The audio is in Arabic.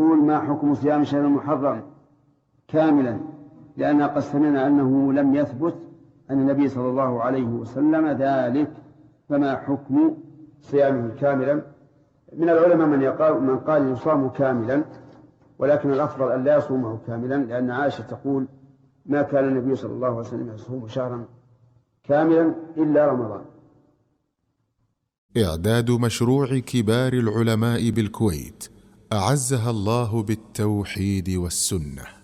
يقول: ما حكم صيام شهر المحرم كاملا؟ لأننا قد سمعنا أنه لم يثبت أن النبي صلى الله عليه وسلم ذلك، فما حكم صيامه كاملا؟ من العلماء من قال يصام كاملا، ولكن الأفضل أن لا يصومه كاملا، لأن عائشة تقول: ما كان النبي صلى الله عليه وسلم يصوم شهرا كاملا إلا رمضان. إعداد مشروع كبار العلماء بالكويت أعزها الله بالتوحيد والسنة.